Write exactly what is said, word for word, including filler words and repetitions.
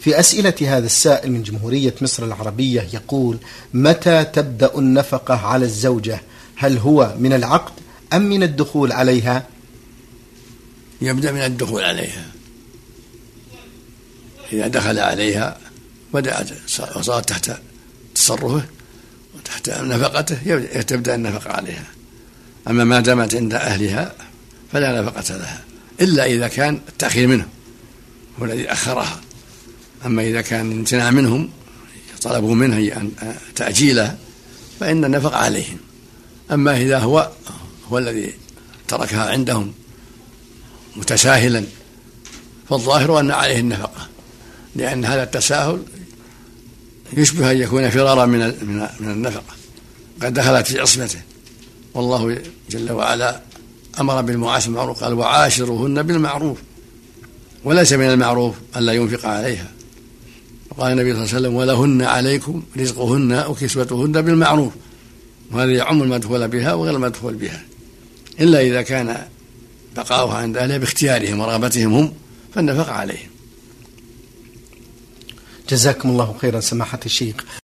في أسئلة هذا السائل من جمهورية مصر العربية يقول: متى تبدأ النفقة على الزوجة؟ هل هو من العقد أم من الدخول عليها؟ يبدأ من الدخول عليها. إذا دخل عليها بدأت وصارت تحت تصرفه وتحت نفقته تبدأ النفقة عليها. أما ما دامت عند أهلها فلا نفقة لها، إلا إذا كان التأخير منهم هو الذي أخرها. أما إذا كان امتناع منهم طلبوا منها أن تأجيلها فإن النفقة عليهم. أما إذا هو هو الذي تركها عندهم متساهلا فالظاهر أن عليه النفقة، لأن هذا التساهل يشبه أن يكون فرارا من من النفقة، قد دخلت في عصمته. والله جل وعلا أمر بالمعاشرة بالمعروف، قال: وعاشروهن بالمعروف، وليس من المعروف ألا ينفق عليها. وقال النبي صلى الله عليه وسلم: ولهن عليكم رزقهن وكسوتهن بالمعروف. وهذا يعم المدخول بها وغير المدخول بها، إلا إذا كان بقاؤها عند أهلها باختيارهم ورغبتهم هم فالنفقة عليهم. جزاكم الله خيرا سماحة الشيخ.